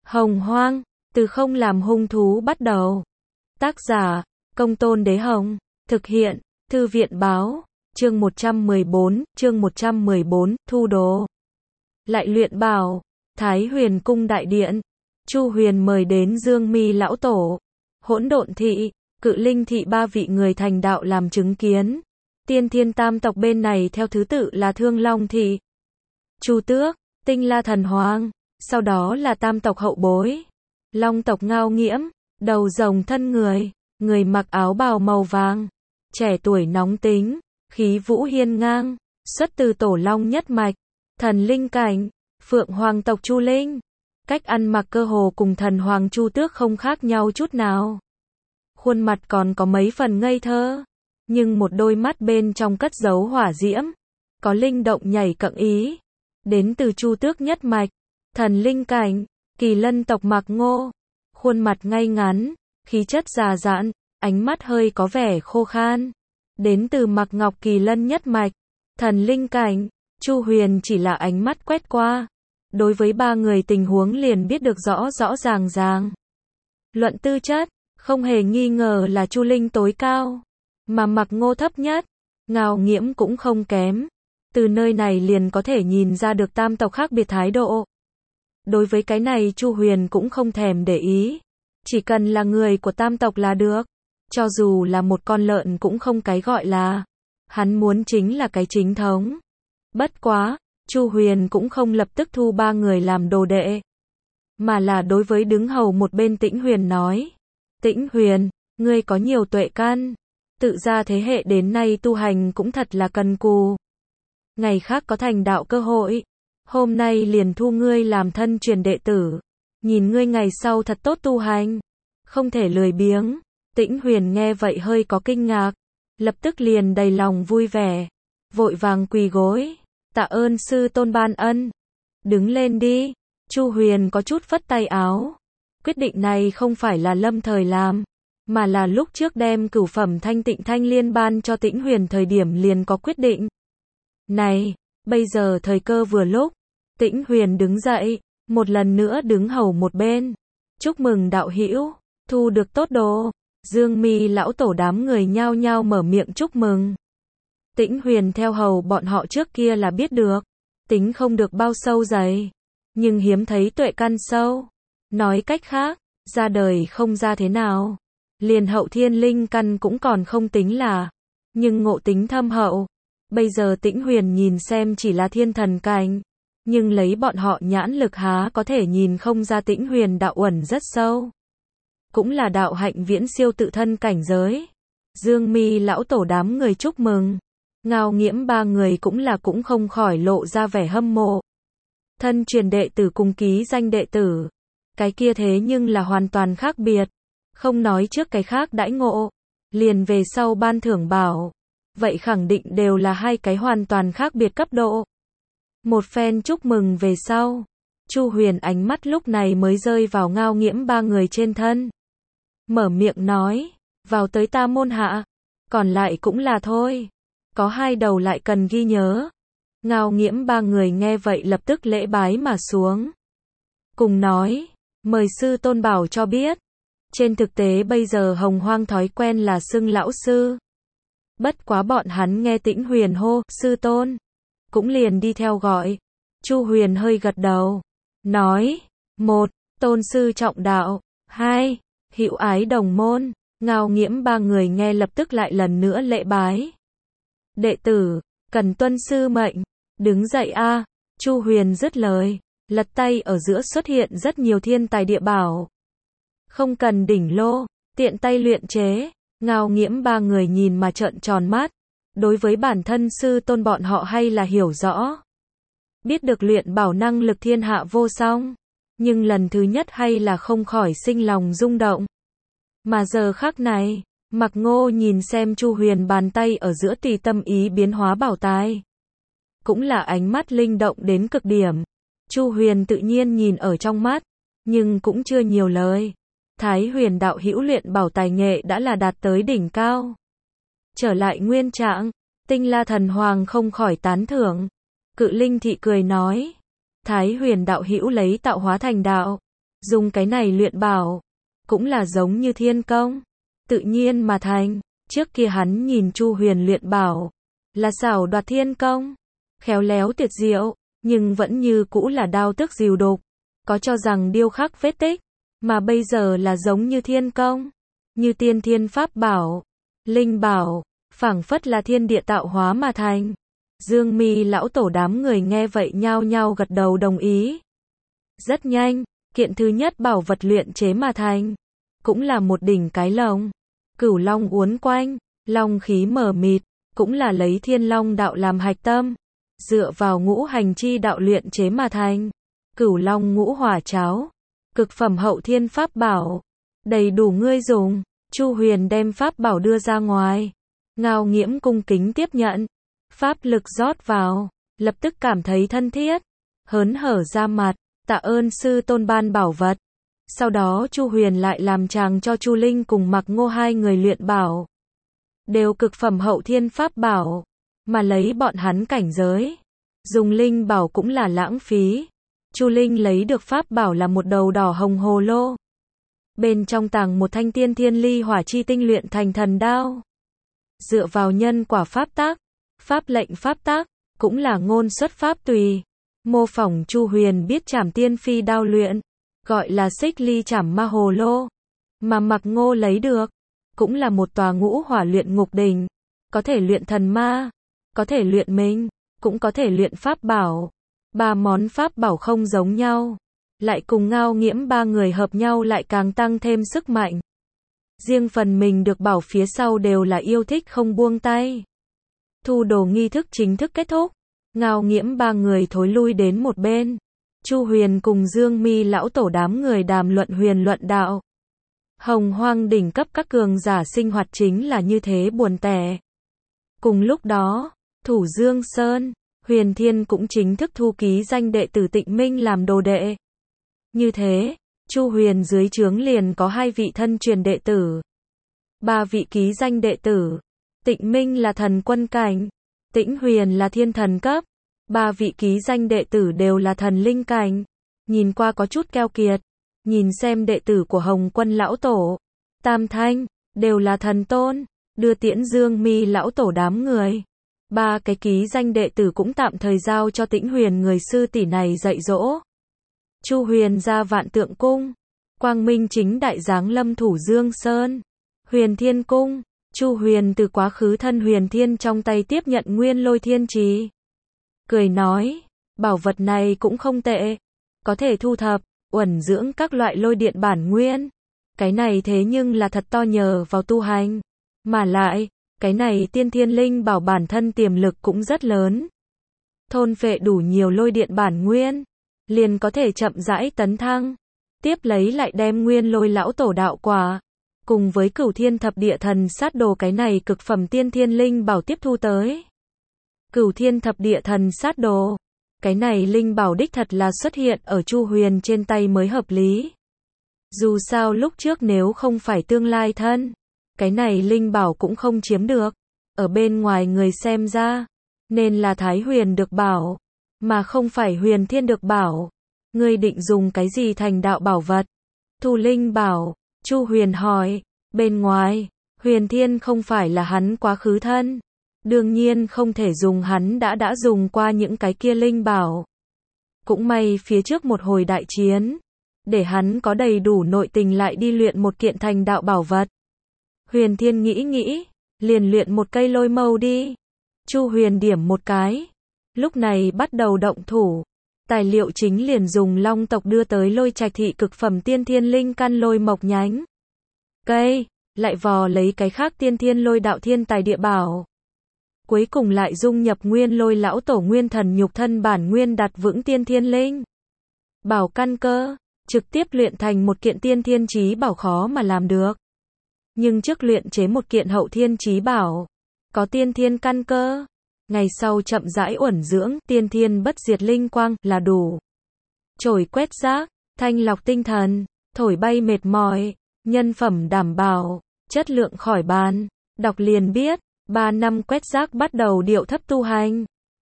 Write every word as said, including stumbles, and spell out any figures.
Hồng Hoang, từ không làm hung thú bắt đầu. Tác giả, Công Tôn Đế Hồng. Thực hiện, Thư viện Báo. Chương một trăm mười bốn, chương một trăm mười bốn, thu đồ. Lại luyện bảo, Thái Huyền cung đại điện. Chu Huyền mời đến Dương Mi lão tổ, Hỗn Độn thị, Cự Linh thị ba vị người thành đạo làm chứng kiến. Tiên Thiên tam tộc bên này theo thứ tự là Thương Long thị, Chu Tước, Tinh La thần hoàng, sau đó là tam tộc hậu bối. Long tộc Ngao Nghiễm, đầu rồng thân người, người mặc áo bào màu vàng, trẻ tuổi nóng tính, khí vũ hiên ngang, xuất từ tổ long nhất mạch, thần linh cảnh, Phượng Hoàng tộc Chu Linh. Cách ăn mặc cơ hồ cùng thần hoàng Chu Tước không khác nhau chút nào. Khuôn mặt còn có mấy phần ngây thơ, nhưng một đôi mắt bên trong cất giấu hỏa diễm, có linh động nhảy cẫng ý. Đến từ Chu Tước nhất mạch, thần linh cảnh, Kỳ Lân tộc Mạc Ngô, khuôn mặt ngay ngắn, khí chất già dặn, ánh mắt hơi có vẻ khô khan. Đến từ Mạc Ngọc Kỳ Lân nhất mạch, thần linh cảnh, Chu Huyền chỉ là ánh mắt quét qua, đối với ba người tình huống liền biết được rõ rõ ràng ràng. Luận tư chất, không hề nghi ngờ là Chu Linh tối cao, mà Mạc Ngô thấp nhất, Ngao Nghiễm cũng không kém. Từ nơi này liền có thể nhìn ra được tam tộc khác biệt thái độ. Đối với cái này Chu Huyền cũng không thèm để ý, chỉ cần là người của tam tộc là được, cho dù là một con lợn cũng không cái gọi là. Hắn muốn chính là cái chính thống. Bất quá, Chu Huyền cũng không lập tức thu ba người làm đồ đệ, mà là đối với đứng hầu một bên Tĩnh Huyền nói. Tĩnh Huyền, ngươi có nhiều tuệ căn, tự ra thế hệ đến nay tu hành cũng thật là cần cù. Ngày khác có thành đạo cơ hội, hôm nay liền thu ngươi làm thân truyền đệ tử, nhìn ngươi ngày sau thật tốt tu hành, không thể lười biếng. Tĩnh Huyền nghe vậy hơi có kinh ngạc, lập tức liền đầy lòng vui vẻ, vội vàng quỳ gối, tạ ơn sư tôn ban ân. Đứng lên đi. Chu Huyền có chút phất tay áo. Quyết định này không phải là lâm thời làm, mà là lúc trước đem cửu phẩm thanh tịnh thanh liên ban cho Tĩnh Huyền thời điểm liền có quyết định. Này, bây giờ thời cơ vừa lúc. Tĩnh Huyền đứng dậy, một lần nữa đứng hầu một bên. Chúc mừng đạo hữu, thu được tốt đồ. Dương Mi lão tổ đám người nhao nhao mở miệng chúc mừng. Tĩnh Huyền theo hầu bọn họ trước kia là biết được, tính không được bao sâu dày, nhưng hiếm thấy tuệ căn sâu. Nói cách khác, ra đời không ra thế nào, liền hậu thiên linh căn cũng còn không tính là, nhưng ngộ tính thâm hậu. Bây giờ Tĩnh Huyền nhìn xem chỉ là thiên thần cảnh, nhưng lấy bọn họ nhãn lực há có thể nhìn không ra Tĩnh Huyền đạo uẩn rất sâu, cũng là đạo hạnh viễn siêu tự thân cảnh giới. Dương Mi lão tổ đám người chúc mừng, Ngao Nghiễm ba người cũng là cũng không khỏi lộ ra vẻ hâm mộ. Thân truyền đệ tử cùng ký danh đệ tử, cái kia thế nhưng là hoàn toàn khác biệt, không nói trước cái khác đãi ngộ, liền về sau ban thưởng bảo, vậy khẳng định đều là hai cái hoàn toàn khác biệt cấp độ. Một phen chúc mừng về sau, Chu Huyền ánh mắt lúc này mới rơi vào Ngao Nghiễm ba người trên thân, mở miệng nói, vào tới ta môn hạ, còn lại cũng là thôi, có hai đầu lại cần ghi nhớ. Ngao Nghiễm ba người nghe vậy lập tức lễ bái mà xuống, cùng nói, mời sư tôn bảo cho biết. Trên thực tế bây giờ Hồng Hoang thói quen là xưng lão sư, bất quá bọn hắn nghe Tĩnh Huyền hô sư tôn, cũng liền đi theo gọi. Chu Huyền hơi gật đầu, nói, một, tôn sư trọng đạo, hai, hữu ái đồng môn. Ngao Nghiễm ba người nghe lập tức lại lần nữa lễ bái. Đệ tử, cần tuân sư mệnh, đứng dậy a. Chu Huyền dứt lời, lật tay ở giữa xuất hiện rất nhiều thiên tài địa bảo. Không cần đỉnh lô, tiện tay luyện chế. Ngao Nghiễm ba người nhìn mà trợn tròn mắt, đối với bản thân sư tôn bọn họ hay là hiểu rõ. Biết được luyện bảo năng lực thiên hạ vô song, nhưng lần thứ nhất hay là không khỏi sinh lòng rung động. Mà giờ khắc này, Mạc Ngô nhìn xem Chu Huyền bàn tay ở giữa tùy tâm ý biến hóa bảo tài, cũng là ánh mắt linh động đến cực điểm. Chu Huyền tự nhiên nhìn ở trong mắt, nhưng cũng chưa nhiều lời. Thái Huyền đạo hữu luyện bảo tài nghệ đã là đạt tới đỉnh cao. Trở lại nguyên trạng, Tinh La thần hoàng không khỏi tán thưởng. Cự Linh thị cười nói, Thái Huyền đạo hữu lấy tạo hóa thành đạo, Dùng cái này luyện bảo, cũng là giống như thiên công, tự nhiên mà thành. Trước kia hắn nhìn Chu Huyền luyện bảo, là xảo đoạt thiên công, khéo léo tuyệt diệu, nhưng vẫn như cũ là đao tức dìu đục, có cho rằng điêu khắc vết tích, mà bây giờ là giống như thiên công, như tiên thiên pháp bảo, linh bảo, phảng phất là thiên địa tạo hóa mà thành. Dương Mi lão tổ đám người nghe vậy nhao nhao gật đầu đồng ý. Rất nhanh, kiện thứ nhất bảo vật luyện chế mà thành, cũng là một đỉnh cái lồng, cửu long uốn quanh, long khí mờ mịt, cũng là lấy thiên long đạo làm hạch tâm, dựa vào ngũ hành chi đạo luyện chế mà thành. Cửu long ngũ hỏa cháo, cực phẩm hậu thiên pháp bảo, đầy đủ ngươi dùng. Chu Huyền đem pháp bảo đưa ra ngoài, Ngao Nghiễm cung kính tiếp nhận, pháp lực rót vào, lập tức cảm thấy thân thiết, hớn hở ra mặt, tạ ơn sư tôn ban bảo vật. Sau đó Chu Huyền lại làm chàng cho Chu Linh cùng Mạc Ngô hai người luyện bảo, đều cực phẩm hậu thiên pháp bảo, mà lấy bọn hắn cảnh giới, dùng linh bảo cũng là lãng phí. Chu Linh lấy được pháp bảo là một đầu đỏ hồng hồ lô, bên trong tàng một thanh tiên thiên ly hỏa chi tinh luyện thành thần đao. Dựa vào nhân quả pháp tác, pháp lệnh pháp tác, cũng là ngôn xuất pháp tùy, mô phỏng Chu Huyền biết trảm tiên phi đao luyện, gọi là xích ly trảm ma hồ lô, mà Mạc Ngô lấy được, cũng là một tòa ngũ hỏa luyện ngục đỉnh, có thể luyện thần ma, có thể luyện minh, cũng có thể luyện pháp bảo. Ba món pháp bảo không giống nhau, lại cùng Ngao Nghiễm ba người hợp nhau lại càng tăng thêm sức mạnh. Riêng phần mình được bảo phía sau đều là yêu thích không buông tay. Thu đồ nghi thức chính thức kết thúc, Ngao Nghiễm ba người thối lui đến một bên. Chu Huyền cùng Dương Mi lão tổ đám người đàm luận huyền luận đạo. Hồng Hoang đỉnh cấp các cường giả sinh hoạt chính là như thế buồn tẻ. Cùng lúc đó, Thủ Dương Sơn, Huyền Thiên cũng chính thức thu ký danh đệ tử Tịnh Minh làm đồ đệ. Như thế, Chu Huyền dưới trướng liền có hai vị thân truyền đệ tử, ba vị ký danh đệ tử. Tịnh Minh là thần quân cảnh, Tĩnh Huyền là thiên thần cấp, ba vị ký danh đệ tử đều là thần linh cảnh. Nhìn qua có chút keo kiệt, nhìn xem đệ tử của Hồng Quân lão tổ, Tam Thanh, đều là thần tôn, đưa tiễn Dương Mi lão tổ đám người. Ba cái ký danh đệ tử cũng tạm thời giao cho Tĩnh Huyền người sư tỷ này dạy dỗ. Chu Huyền ra Vạn Tượng Cung, quang minh chính đại giáng lâm Thủ Dương Sơn, Huyền Thiên Cung. Chu Huyền từ quá khứ thân Huyền Thiên trong tay tiếp nhận Nguyên Lôi Thiên Trì, cười nói, bảo vật này cũng không tệ, có thể thu thập, uẩn dưỡng các loại lôi điện bản nguyên. Cái này thế nhưng là thật to nhờ vào tu hành, mà lại, cái này tiên thiên linh bảo bản thân tiềm lực cũng rất lớn. Thôn phệ đủ nhiều lôi điện bản nguyên, liền có thể chậm rãi tấn thăng. Tiếp lấy lại đem Nguyên Lôi lão tổ đạo quả, cùng với Cửu Thiên Thập Địa Thần Sát Đồ cái này cực phẩm tiên thiên linh bảo tiếp thu tới. Cửu Thiên Thập Địa Thần Sát Đồ, cái này linh bảo đích thật là xuất hiện ở Chu Huyền trên tay mới hợp lý. Dù sao lúc trước nếu không phải tương lai thân, cái này linh bảo cũng không chiếm được. Ở bên ngoài người xem ra, nên là Thái Huyền được bảo, mà không phải Huyền Thiên được bảo. Ngươi định dùng cái gì thành đạo bảo vật? Thu linh bảo, Chu Huyền hỏi. Bên ngoài, Huyền Thiên không phải là hắn quá khứ thân, đương nhiên không thể dùng hắn đã đã dùng qua những cái kia linh bảo. Cũng may phía trước một hồi đại chiến, để hắn có đầy đủ nội tình lại đi luyện một kiện thành đạo bảo vật. Huyền Thiên nghĩ nghĩ, liền luyện một cây lôi mâu đi. Chu Huyền điểm một cái, lúc này bắt đầu động thủ. Tài liệu chính liền dùng Long tộc đưa tới Lôi Trạch thị cực phẩm tiên thiên linh căn lôi mộc nhánh cây, lại vò lấy cái khác tiên thiên lôi đạo thiên tài địa bảo. Cuối cùng lại dung nhập Nguyên Lôi lão tổ nguyên thần nhục thân bản nguyên đặt vững tiên thiên linh bảo căn cơ, trực tiếp luyện thành một kiện tiên thiên chí bảo khó mà làm được. Nhưng trước luyện chế một kiện hậu thiên chí bảo, có tiên thiên căn cơ, ngày sau chậm rãi uẩn dưỡng tiên thiên bất diệt linh quang là đủ. Chổi quét rác, thanh lọc tinh thần, thổi bay mệt mỏi, nhân phẩm đảm bảo, chất lượng khỏi bàn. Đọc liền biết, ba năm quét rác bắt đầu điệu thấp tu hành.